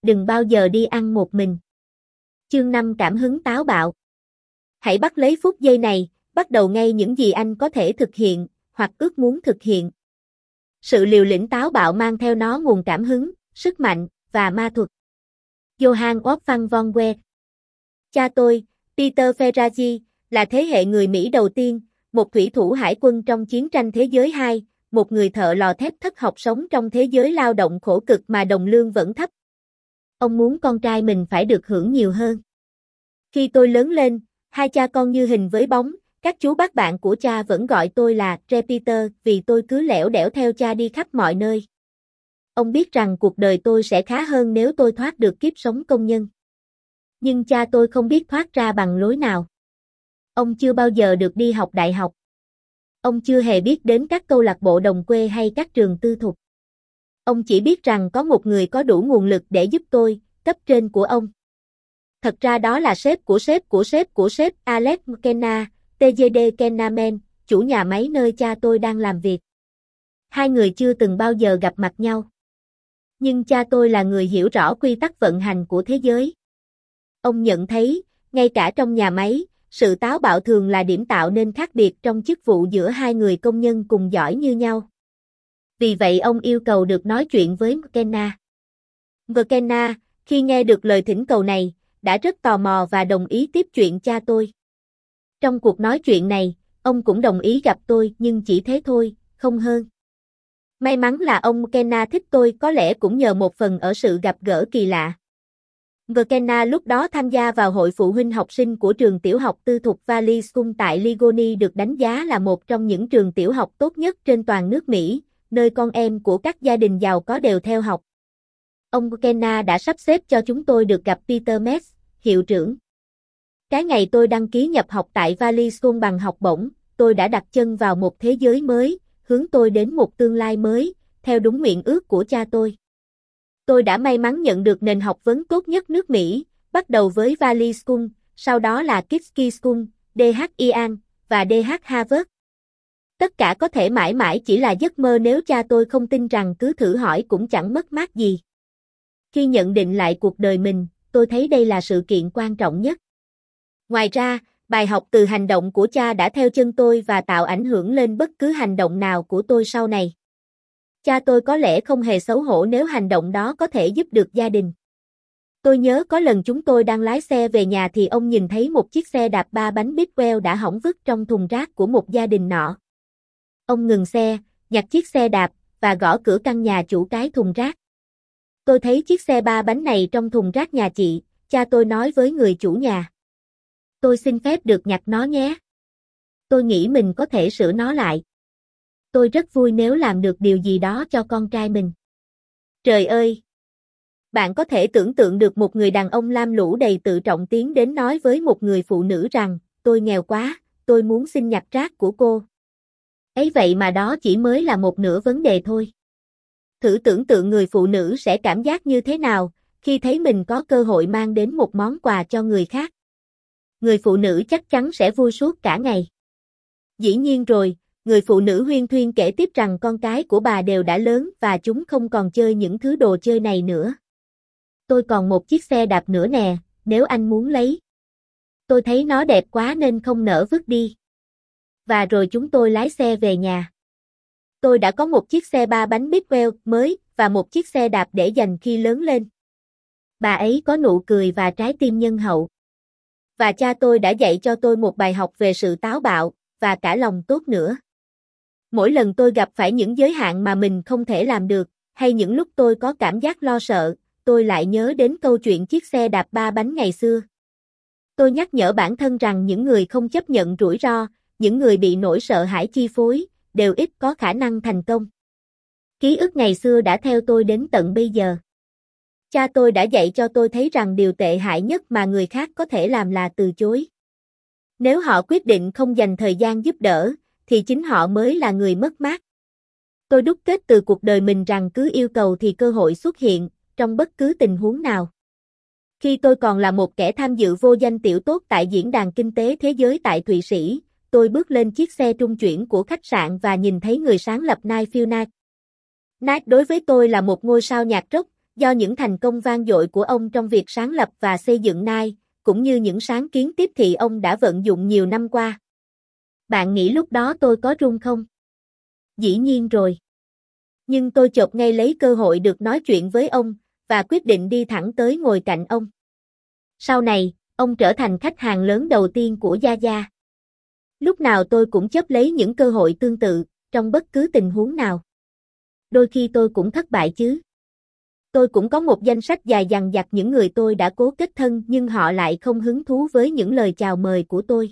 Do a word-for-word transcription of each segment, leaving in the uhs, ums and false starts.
đừng bao giờ đi ăn một mình. Chương năm Cảm hứng táo bạo. Hãy bắt lấy phút giây này, bắt đầu ngay những gì anh có thể thực hiện, hoặc ước muốn thực hiện. Sự liều lĩnh táo bạo mang theo nó nguồn cảm hứng, sức mạnh, và ma thuật. Johann Wolfgang von Goethe. Cha tôi, Peter Ferrari, là thế hệ người Mỹ đầu tiên, một thủy thủ hải quân trong chiến tranh thế giới hai, một người thợ lò thép thất học sống trong thế giới lao động khổ cực mà đồng lương vẫn thấp. Ông muốn con trai mình phải được hưởng nhiều hơn. Khi tôi lớn lên, hai cha con như hình với bóng, các chú bác bạn của cha vẫn gọi tôi là Peter vì tôi cứ lẻo đẻo theo cha đi khắp mọi nơi. Ông biết rằng cuộc đời tôi sẽ khá hơn nếu tôi thoát được kiếp sống công nhân. Nhưng cha tôi không biết thoát ra bằng lối nào. Ông chưa bao giờ được đi học đại học. Ông chưa hề biết đến các câu lạc bộ đồng quê hay các trường tư thục. Ông chỉ biết rằng có một người có đủ nguồn lực để giúp tôi, cấp trên của ông. Thật ra đó là sếp của sếp của sếp của sếp Alex McKenna, tê giê đê Kennaman, chủ nhà máy nơi cha tôi đang làm việc. Hai người chưa từng bao giờ gặp mặt nhau. Nhưng cha tôi là người hiểu rõ quy tắc vận hành của thế giới. Ông nhận thấy, ngay cả trong nhà máy, sự táo bạo thường là điểm tạo nên khác biệt trong chức vụ giữa hai người công nhân cùng giỏi như nhau. Vì vậy ông yêu cầu được nói chuyện với McKenna. McKenna, khi nghe được lời thỉnh cầu này, đã rất tò mò và đồng ý tiếp chuyện cha tôi. Trong cuộc nói chuyện này, ông cũng đồng ý gặp tôi nhưng chỉ thế thôi, không hơn. May mắn là ông McKenna thích tôi có lẽ cũng nhờ một phần ở sự gặp gỡ kỳ lạ. McKenna lúc đó tham gia vào hội phụ huynh học sinh của trường tiểu học tư thục Valley School tại Ligoni được đánh giá là một trong những trường tiểu học tốt nhất trên toàn nước Mỹ, nơi con em của các gia đình giàu có đều theo học. Ông McKenna đã sắp xếp cho chúng tôi được gặp Peter Metz, hiệu trưởng. Cái ngày tôi đăng ký nhập học tại Valley School bằng học bổng, tôi đã đặt chân vào một thế giới mới, hướng tôi đến một tương lai mới, theo đúng nguyện ước của cha tôi. Tôi đã may mắn nhận được nền học vấn tốt nhất nước Mỹ, bắt đầu với Valley School, sau đó là Kitzky School, đê hát Ian, và đê hát Harvard. Tất cả có thể mãi mãi chỉ là giấc mơ nếu cha tôi không tin rằng cứ thử hỏi cũng chẳng mất mát gì. Khi nhận định lại cuộc đời mình, tôi thấy đây là sự kiện quan trọng nhất. Ngoài ra, bài học từ hành động của cha đã theo chân tôi và tạo ảnh hưởng lên bất cứ hành động nào của tôi sau này. Cha tôi có lẽ không hề xấu hổ nếu hành động đó có thể giúp được gia đình. Tôi nhớ có lần chúng tôi đang lái xe về nhà thì ông nhìn thấy một chiếc xe đạp ba bánh Bidwell đã hỏng vứt trong thùng rác của một gia đình nọ. Ông ngừng xe, nhặt chiếc xe đạp, và gõ cửa căn nhà chủ cái thùng rác. Tôi thấy chiếc xe ba bánh này trong thùng rác nhà chị, cha tôi nói với người chủ nhà. Tôi xin phép được nhặt nó nhé. Tôi nghĩ mình có thể sửa nó lại. Tôi rất vui nếu làm được điều gì đó cho con trai mình. Trời ơi! Bạn có thể tưởng tượng được một người đàn ông lam lũ đầy tự trọng tiến đến nói với một người phụ nữ rằng, tôi nghèo quá, tôi muốn xin nhặt rác của cô. Ấy vậy mà đó chỉ mới là một nửa vấn đề thôi. Thử tưởng tượng người phụ nữ sẽ cảm giác như thế nào khi thấy mình có cơ hội mang đến một món quà cho người khác. Người phụ nữ chắc chắn sẽ vui suốt cả ngày. Dĩ nhiên rồi, người phụ nữ huyên thuyên kể tiếp rằng con cái của bà đều đã lớn và chúng không còn chơi những thứ đồ chơi này nữa. Tôi còn một chiếc xe đạp nữa nè, nếu anh muốn lấy. Tôi thấy nó đẹp quá nên không nỡ vứt đi. Và rồi chúng tôi lái xe về nhà. Tôi đã có một chiếc xe ba bánh Bidwell mới và một chiếc xe đạp để dành khi lớn lên. Bà ấy có nụ cười và trái tim nhân hậu. Và cha tôi đã dạy cho tôi một bài học về sự táo bạo, và cả lòng tốt nữa. Mỗi lần tôi gặp phải những giới hạn mà mình không thể làm được, hay những lúc tôi có cảm giác lo sợ, tôi lại nhớ đến câu chuyện chiếc xe đạp ba bánh ngày xưa. Tôi nhắc nhở bản thân rằng những người không chấp nhận rủi ro, những người bị nỗi sợ hãi chi phối, đều ít có khả năng thành công. Ký ức ngày xưa đã theo tôi đến tận bây giờ. Cha tôi đã dạy cho tôi thấy rằng điều tệ hại nhất mà người khác có thể làm là từ chối. Nếu họ quyết định không dành thời gian giúp đỡ, thì chính họ mới là người mất mát. Tôi đúc kết từ cuộc đời mình rằng cứ yêu cầu thì cơ hội xuất hiện, trong bất cứ tình huống nào. Khi tôi còn là một kẻ tham dự vô danh tiểu tốt tại Diễn đàn Kinh tế Thế giới tại Thụy Sĩ, tôi bước lên chiếc xe trung chuyển của khách sạn và nhìn thấy người sáng lập Night Fuel Night. Night đối với tôi là một ngôi sao nhạc rock, Do những thành công vang dội của ông trong việc sáng lập và xây dựng Nike, cũng như những sáng kiến tiếp thị ông đã vận dụng nhiều năm qua. Bạn nghĩ lúc đó tôi có run không? Dĩ nhiên rồi. Nhưng tôi chộp ngay lấy cơ hội được nói chuyện với ông, và quyết định đi thẳng tới ngồi cạnh ông. Sau này, ông trở thành khách hàng lớn đầu tiên của Zaza. Lúc nào tôi cũng chấp lấy những cơ hội tương tự, trong bất cứ tình huống nào. Đôi khi tôi cũng thất bại chứ. Tôi cũng có một danh sách dài dằng dặc những người tôi đã cố kết thân nhưng họ lại không hứng thú với những lời chào mời của tôi.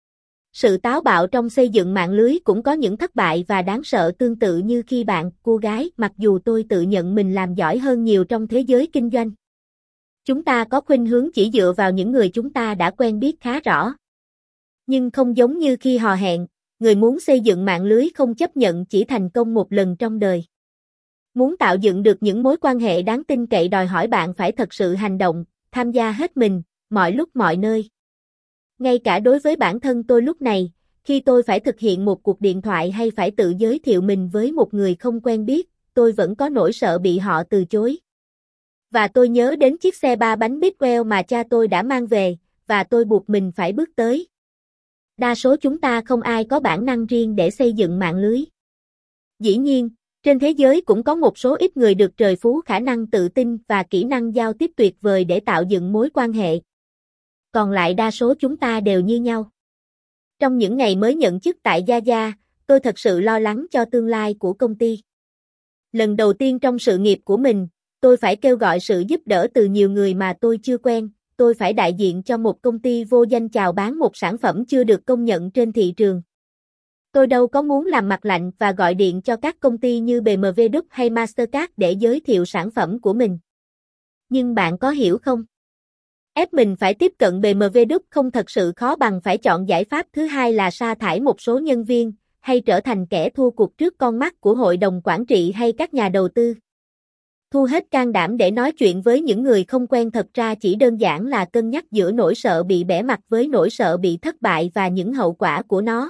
Sự táo bạo trong xây dựng mạng lưới cũng có những thất bại và đáng sợ tương tự như khi bạn, cô gái, mặc dù tôi tự nhận mình làm giỏi hơn nhiều trong thế giới kinh doanh. Chúng ta có khuynh hướng chỉ dựa vào những người chúng ta đã quen biết khá rõ. Nhưng không giống như khi hò hẹn, người muốn xây dựng mạng lưới không chấp nhận chỉ thành công một lần trong đời. Muốn tạo dựng được những mối quan hệ đáng tin cậy đòi hỏi bạn phải thật sự hành động, tham gia hết mình, mọi lúc mọi nơi. Ngay cả đối với bản thân tôi lúc này, khi tôi phải thực hiện một cuộc điện thoại hay phải tự giới thiệu mình với một người không quen biết, tôi vẫn có nỗi sợ bị họ từ chối. Và tôi nhớ đến chiếc xe ba bánh Bitwell mà cha tôi đã mang về, và tôi buộc mình phải bước tới. Đa số chúng ta không ai có bản năng riêng để xây dựng mạng lưới. Dĩ nhiên, trên thế giới cũng có một số ít người được trời phú khả năng tự tin và kỹ năng giao tiếp tuyệt vời để tạo dựng mối quan hệ. Còn lại đa số chúng ta đều như nhau. Trong những ngày mới nhận chức tại Zaza, tôi thật sự lo lắng cho tương lai của công ty. Lần đầu tiên trong sự nghiệp của mình, tôi phải kêu gọi sự giúp đỡ từ nhiều người mà tôi chưa quen, tôi phải đại diện cho một công ty vô danh chào bán một sản phẩm chưa được công nhận trên thị trường. Tôi đâu có muốn làm mặt lạnh và gọi điện cho các công ty như bê em vê Group hay Mastercard để giới thiệu sản phẩm của mình. Nhưng bạn có hiểu không? Ép mình phải tiếp cận bê em vê Group không thật sự khó bằng phải chọn giải pháp thứ hai là sa thải một số nhân viên, hay trở thành kẻ thua cuộc trước con mắt của hội đồng quản trị hay các nhà đầu tư. Thu hết can đảm để nói chuyện với những người không quen thật ra chỉ đơn giản là cân nhắc giữa nỗi sợ bị bẻ mặt với nỗi sợ bị thất bại và những hậu quả của nó.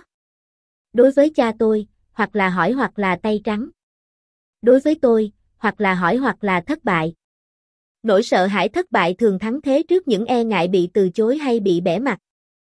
Đối với cha tôi, hoặc là hỏi hoặc là tay trắng. Đối với tôi, hoặc là hỏi hoặc là thất bại. Nỗi sợ hãi thất bại thường thắng thế trước những e ngại bị từ chối hay bị bẻ mặt.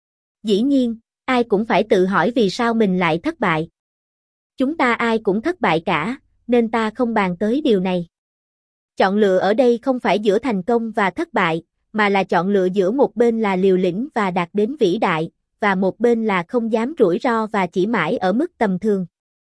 Dĩ nhiên, ai cũng phải tự hỏi vì sao mình lại thất bại. Chúng ta ai cũng thất bại cả, nên ta không bàn tới điều này. Chọn lựa ở đây không phải giữa thành công và thất bại, mà là chọn lựa giữa một bên là liều lĩnh và đạt đến vĩ đại, và một bên là không dám rủi ro và chỉ mãi ở mức tầm thường.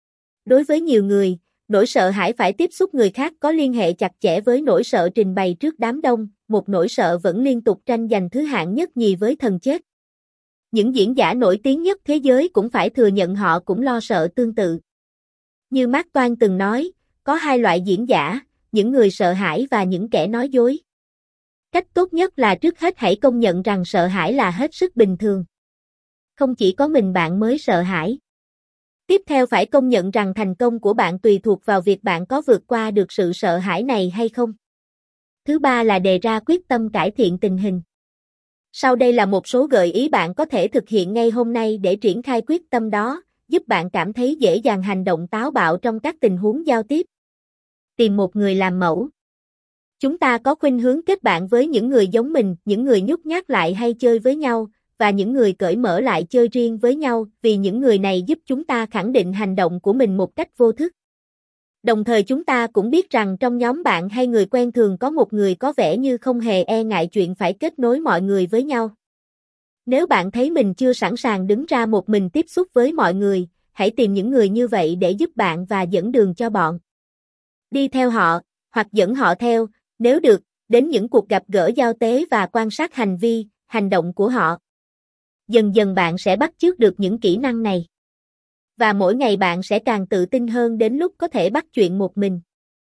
Đối với nhiều người, nỗi sợ hãi phải tiếp xúc người khác có liên hệ chặt chẽ với nỗi sợ trình bày trước đám đông, một nỗi sợ vẫn liên tục tranh giành thứ hạng nhất nhì với thần chết. Những diễn giả nổi tiếng nhất thế giới cũng phải thừa nhận họ cũng lo sợ tương tự. Như Mark Twain từng nói, có hai loại diễn giả, những người sợ hãi và những kẻ nói dối. Cách tốt nhất là trước hết hãy công nhận rằng sợ hãi là hết sức bình thường. Không chỉ có mình bạn mới sợ hãi. Tiếp theo phải công nhận rằng thành công của bạn tùy thuộc vào việc bạn có vượt qua được sự sợ hãi này hay không. Thứ ba là đề ra quyết tâm cải thiện tình hình. Sau đây là một số gợi ý bạn có thể thực hiện ngay hôm nay để triển khai quyết tâm đó, giúp bạn cảm thấy dễ dàng hành động táo bạo trong các tình huống giao tiếp. Tìm một người làm mẫu. Chúng ta có khuynh hướng kết bạn với những người giống mình, những người nhút nhát lại hay chơi với nhau, và những người cởi mở lại chơi riêng với nhau, vì những người này giúp chúng ta khẳng định hành động của mình một cách vô thức. Đồng thời chúng ta cũng biết rằng trong nhóm bạn hay người quen thường có một người có vẻ như không hề e ngại chuyện phải kết nối mọi người với nhau. Nếu bạn thấy mình chưa sẵn sàng đứng ra một mình tiếp xúc với mọi người, hãy tìm những người như vậy để giúp bạn và dẫn đường cho bọn. Đi theo họ, hoặc dẫn họ theo, nếu được, đến những cuộc gặp gỡ giao tế và quan sát hành vi, hành động của họ. Dần dần bạn sẽ bắt chước được những kỹ năng này. Và mỗi ngày bạn sẽ càng tự tin hơn đến lúc có thể bắt chuyện một mình.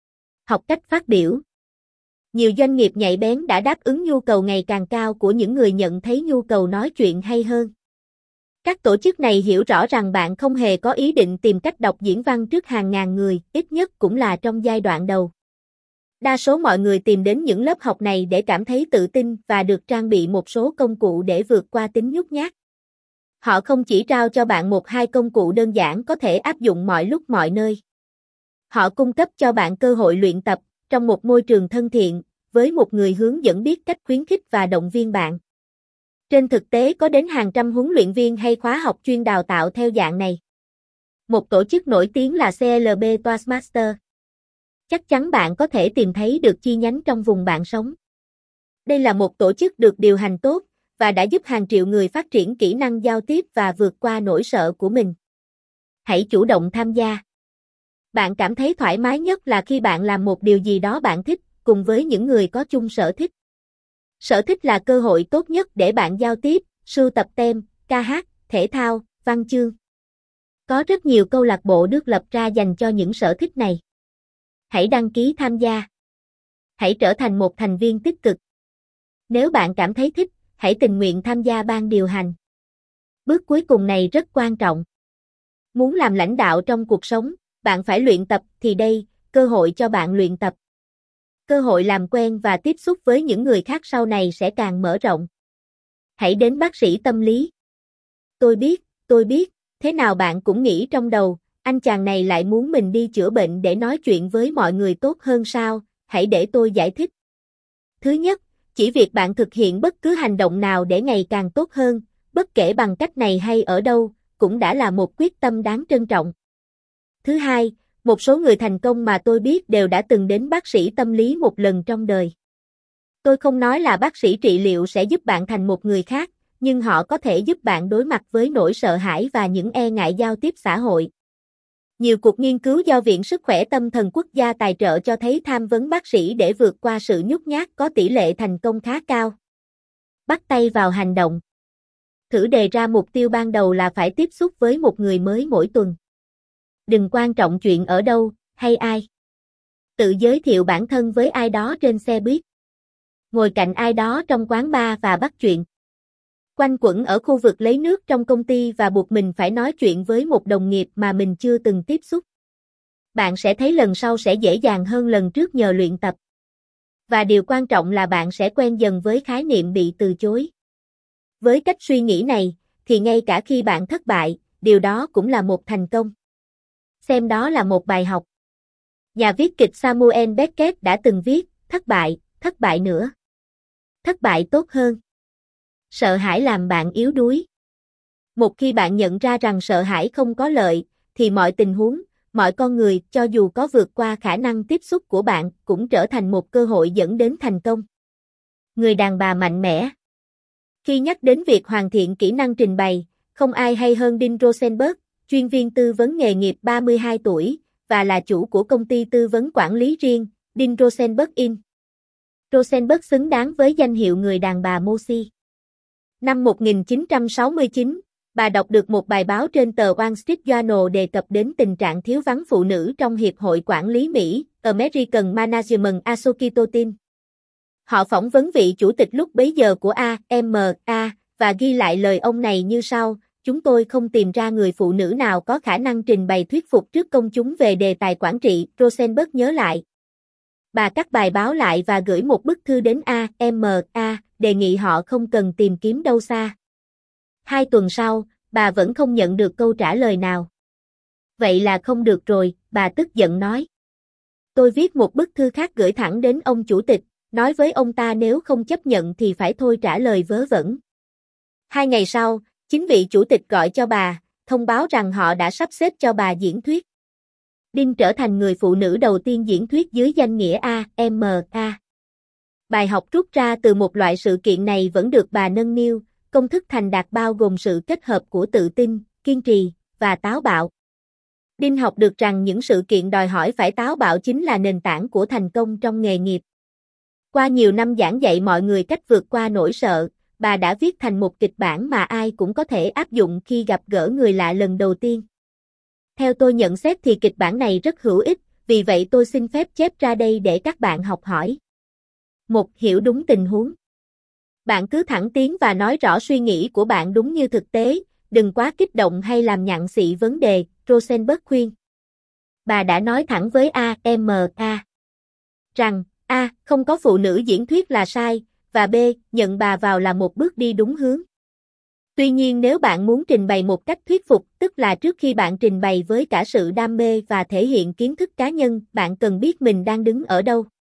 Học cách phát biểu. Nhiều doanh nghiệp nhạy bén đã đáp ứng nhu cầu ngày càng cao của những người nhận thấy nhu cầu nói chuyện hay hơn. Các tổ chức này hiểu rõ rằng bạn không hề có ý định tìm cách đọc diễn văn trước hàng ngàn người, ít nhất cũng là trong giai đoạn đầu. Đa số mọi người tìm đến những lớp học này để cảm thấy tự tin và được trang bị một số công cụ để vượt qua tính nhút nhát. Họ không chỉ trao cho bạn một hai công cụ đơn giản có thể áp dụng mọi lúc mọi nơi. Họ cung cấp cho bạn cơ hội luyện tập, trong một môi trường thân thiện, với một người hướng dẫn biết cách khuyến khích và động viên bạn. Trên thực tế có đến hàng trăm huấn luyện viên hay khóa học chuyên đào tạo theo dạng này. Một tổ chức nổi tiếng là xê lờ bê Toastmaster. Chắc chắn bạn có thể tìm thấy được chi nhánh trong vùng bạn sống. Đây là một tổ chức được điều hành tốt và đã giúp hàng triệu người phát triển kỹ năng giao tiếp và vượt qua nỗi sợ của mình. Hãy chủ động tham gia. Bạn cảm thấy thoải mái nhất là khi bạn làm một điều gì đó bạn thích, cùng với những người có chung sở thích. Sở thích là cơ hội tốt nhất để bạn giao tiếp, sưu tập tem, ca hát, thể thao, văn chương. Có rất nhiều câu lạc bộ được lập ra dành cho những sở thích này. Hãy đăng ký tham gia. Hãy trở thành một thành viên tích cực. Nếu bạn cảm thấy thích, hãy tình nguyện tham gia ban điều hành. Bước cuối cùng này rất quan trọng. Muốn làm lãnh đạo trong cuộc sống, bạn phải luyện tập thì đây, cơ hội cho bạn luyện tập. Cơ hội làm quen và tiếp xúc với những người khác sau này sẽ càng mở rộng. Hãy đến bác sĩ tâm lý. Tôi biết, tôi biết, thế nào bạn cũng nghĩ trong đầu, anh chàng này lại muốn mình đi chữa bệnh để nói chuyện với mọi người tốt hơn sao, hãy để tôi giải thích. Thứ nhất, chỉ việc bạn thực hiện bất cứ hành động nào để ngày càng tốt hơn, bất kể bằng cách này hay ở đâu, cũng đã là một quyết tâm đáng trân trọng. Thứ hai, một số người thành công mà tôi biết đều đã từng đến bác sĩ tâm lý một lần trong đời. Tôi không nói là bác sĩ trị liệu sẽ giúp bạn thành một người khác, nhưng họ có thể giúp bạn đối mặt với nỗi sợ hãi và những e ngại giao tiếp xã hội. Nhiều cuộc nghiên cứu do Viện Sức khỏe Tâm thần Quốc gia tài trợ cho thấy tham vấn bác sĩ để vượt qua sự nhút nhát có tỷ lệ thành công khá cao. Bắt tay vào hành động. Thử đề ra mục tiêu ban đầu là phải tiếp xúc với một người mới mỗi tuần. Đừng quan trọng chuyện ở đâu, hay ai. Tự giới thiệu bản thân với ai đó trên xe buýt. Ngồi cạnh ai đó trong quán bar và bắt chuyện. Quanh quẩn ở khu vực lấy nước trong công ty và buộc mình phải nói chuyện với một đồng nghiệp mà mình chưa từng tiếp xúc. Bạn sẽ thấy lần sau sẽ dễ dàng hơn lần trước nhờ luyện tập. Và điều quan trọng là bạn sẽ quen dần với khái niệm bị từ chối. Với cách suy nghĩ này, thì ngay cả khi bạn thất bại, điều đó cũng là một thành công. Xem đó là một bài học. Nhà viết kịch Samuel Beckett đã từng viết, thất bại, thất bại nữa. Thất bại tốt hơn. Sợ hãi làm bạn yếu đuối. Một khi bạn nhận ra rằng sợ hãi không có lợi, thì mọi tình huống, mọi con người, cho dù có vượt qua khả năng tiếp xúc của bạn, cũng trở thành một cơ hội dẫn đến thành công. Người đàn bà mạnh mẽ. Khi nhắc đến việc hoàn thiện kỹ năng trình bày, không ai hay hơn Dean Rosenberg, chuyên viên tư vấn nghề nghiệp ba mươi hai tuổi, và là chủ của công ty tư vấn quản lý riêng, Dean Rosenberg In. Rosenberg xứng đáng với danh hiệu người đàn bà Moxie. Năm một nghìn chín trăm sáu mươi chín, bà đọc được một bài báo trên tờ Wall Street Journal đề cập đến tình trạng thiếu vắng phụ nữ trong Hiệp hội Quản lý Mỹ, American Management Association. Họ phỏng vấn vị chủ tịch lúc bấy giờ của a em a và ghi lại lời ông này như sau: chúng tôi không tìm ra người phụ nữ nào có khả năng trình bày thuyết phục trước công chúng về đề tài quản trị, Rosenberg nhớ lại. Bà cắt bài báo lại và gửi một bức thư đến a em a, đề nghị họ không cần tìm kiếm đâu xa. Hai tuần sau, bà vẫn không nhận được câu trả lời nào. Vậy là không được rồi, bà tức giận nói. Tôi viết một bức thư khác gửi thẳng đến ông chủ tịch, nói với ông ta nếu không chấp nhận thì phải thôi trả lời vớ vẩn. Hai ngày sau, chính vị chủ tịch gọi cho bà, thông báo rằng họ đã sắp xếp cho bà diễn thuyết. Dean trở thành người phụ nữ đầu tiên diễn thuyết dưới danh nghĩa a em a. Bài học rút ra từ một loại sự kiện này vẫn được bà nâng niu, công thức thành đạt bao gồm sự kết hợp của tự tin, kiên trì, và táo bạo. Dean học được rằng những sự kiện đòi hỏi phải táo bạo chính là nền tảng của thành công trong nghề nghiệp. Qua nhiều năm giảng dạy mọi người cách vượt qua nỗi sợ, bà đã viết thành một kịch bản mà ai cũng có thể áp dụng khi gặp gỡ người lạ lần đầu tiên. Theo tôi nhận xét thì kịch bản này rất hữu ích, vì vậy tôi xin phép chép ra đây để các bạn học hỏi. một. Hiểu đúng tình huống. Bạn cứ thẳng tiến và nói rõ suy nghĩ của bạn đúng như thực tế, đừng quá kích động hay làm nhặng xị vấn đề, Rosenberg khuyên. Bà đã nói thẳng với a em a rằng A. Không có phụ nữ diễn thuyết là sai, và B. Nhận bà vào là một bước đi đúng hướng. Tuy nhiên nếu bạn muốn trình bày một cách thuyết phục, tức là trước khi bạn trình bày với cả sự đam mê và thể hiện kiến thức cá nhân, bạn cần biết mình đang đứng ở đâu.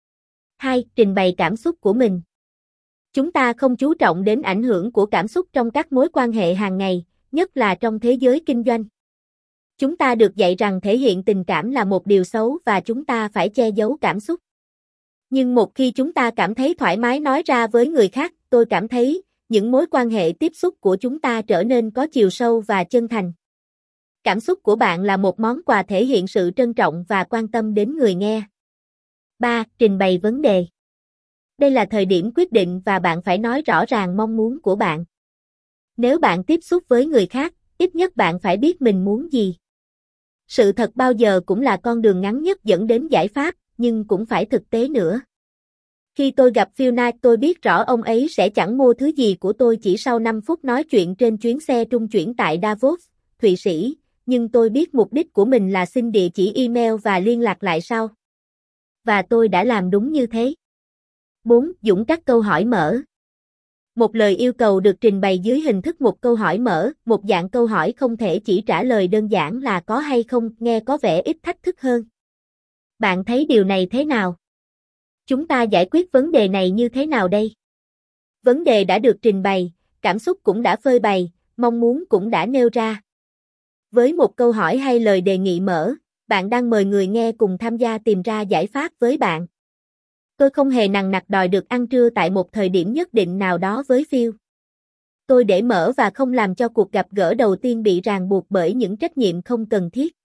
hai. Trình bày cảm xúc của mình. Chúng ta không chú trọng đến ảnh hưởng của cảm xúc trong các mối quan hệ hàng ngày, nhất là trong thế giới kinh doanh. Chúng ta được dạy rằng thể hiện tình cảm là một điều xấu và chúng ta phải che giấu cảm xúc. Nhưng một khi chúng ta cảm thấy thoải mái nói ra với người khác, tôi cảm thấy, những mối quan hệ tiếp xúc của chúng ta trở nên có chiều sâu và chân thành. Cảm xúc của bạn là một món quà thể hiện sự trân trọng và quan tâm đến người nghe. ba. Trình bày vấn đề. Đây là thời điểm quyết định và bạn phải nói rõ ràng mong muốn của bạn. Nếu bạn tiếp xúc với người khác, ít nhất bạn phải biết mình muốn gì. Sự thật bao giờ cũng là con đường ngắn nhất dẫn đến giải pháp, nhưng cũng phải thực tế nữa. Khi tôi gặp Phil Knight, tôi biết rõ ông ấy sẽ chẳng mua thứ gì của tôi chỉ sau năm phút nói chuyện trên chuyến xe trung chuyển tại Davos, Thụy Sĩ, nhưng tôi biết mục đích của mình là xin địa chỉ email và liên lạc lại sau. Và tôi đã làm đúng như thế. bốn. Dũng các câu hỏi mở. Một lời yêu cầu được trình bày dưới hình thức một câu hỏi mở, một dạng câu hỏi không thể chỉ trả lời đơn giản là có hay không, nghe có vẻ ít thách thức hơn. Bạn thấy điều này thế nào? Chúng ta giải quyết vấn đề này như thế nào đây? Vấn đề đã được trình bày, cảm xúc cũng đã phơi bày, mong muốn cũng đã nêu ra. Với một câu hỏi hay lời đề nghị mở, bạn đang mời người nghe cùng tham gia tìm ra giải pháp với bạn. Tôi không hề nằng nặc đòi được ăn trưa tại một thời điểm nhất định nào đó với Phil. Tôi để mở và không làm cho cuộc gặp gỡ đầu tiên bị ràng buộc bởi những trách nhiệm không cần thiết.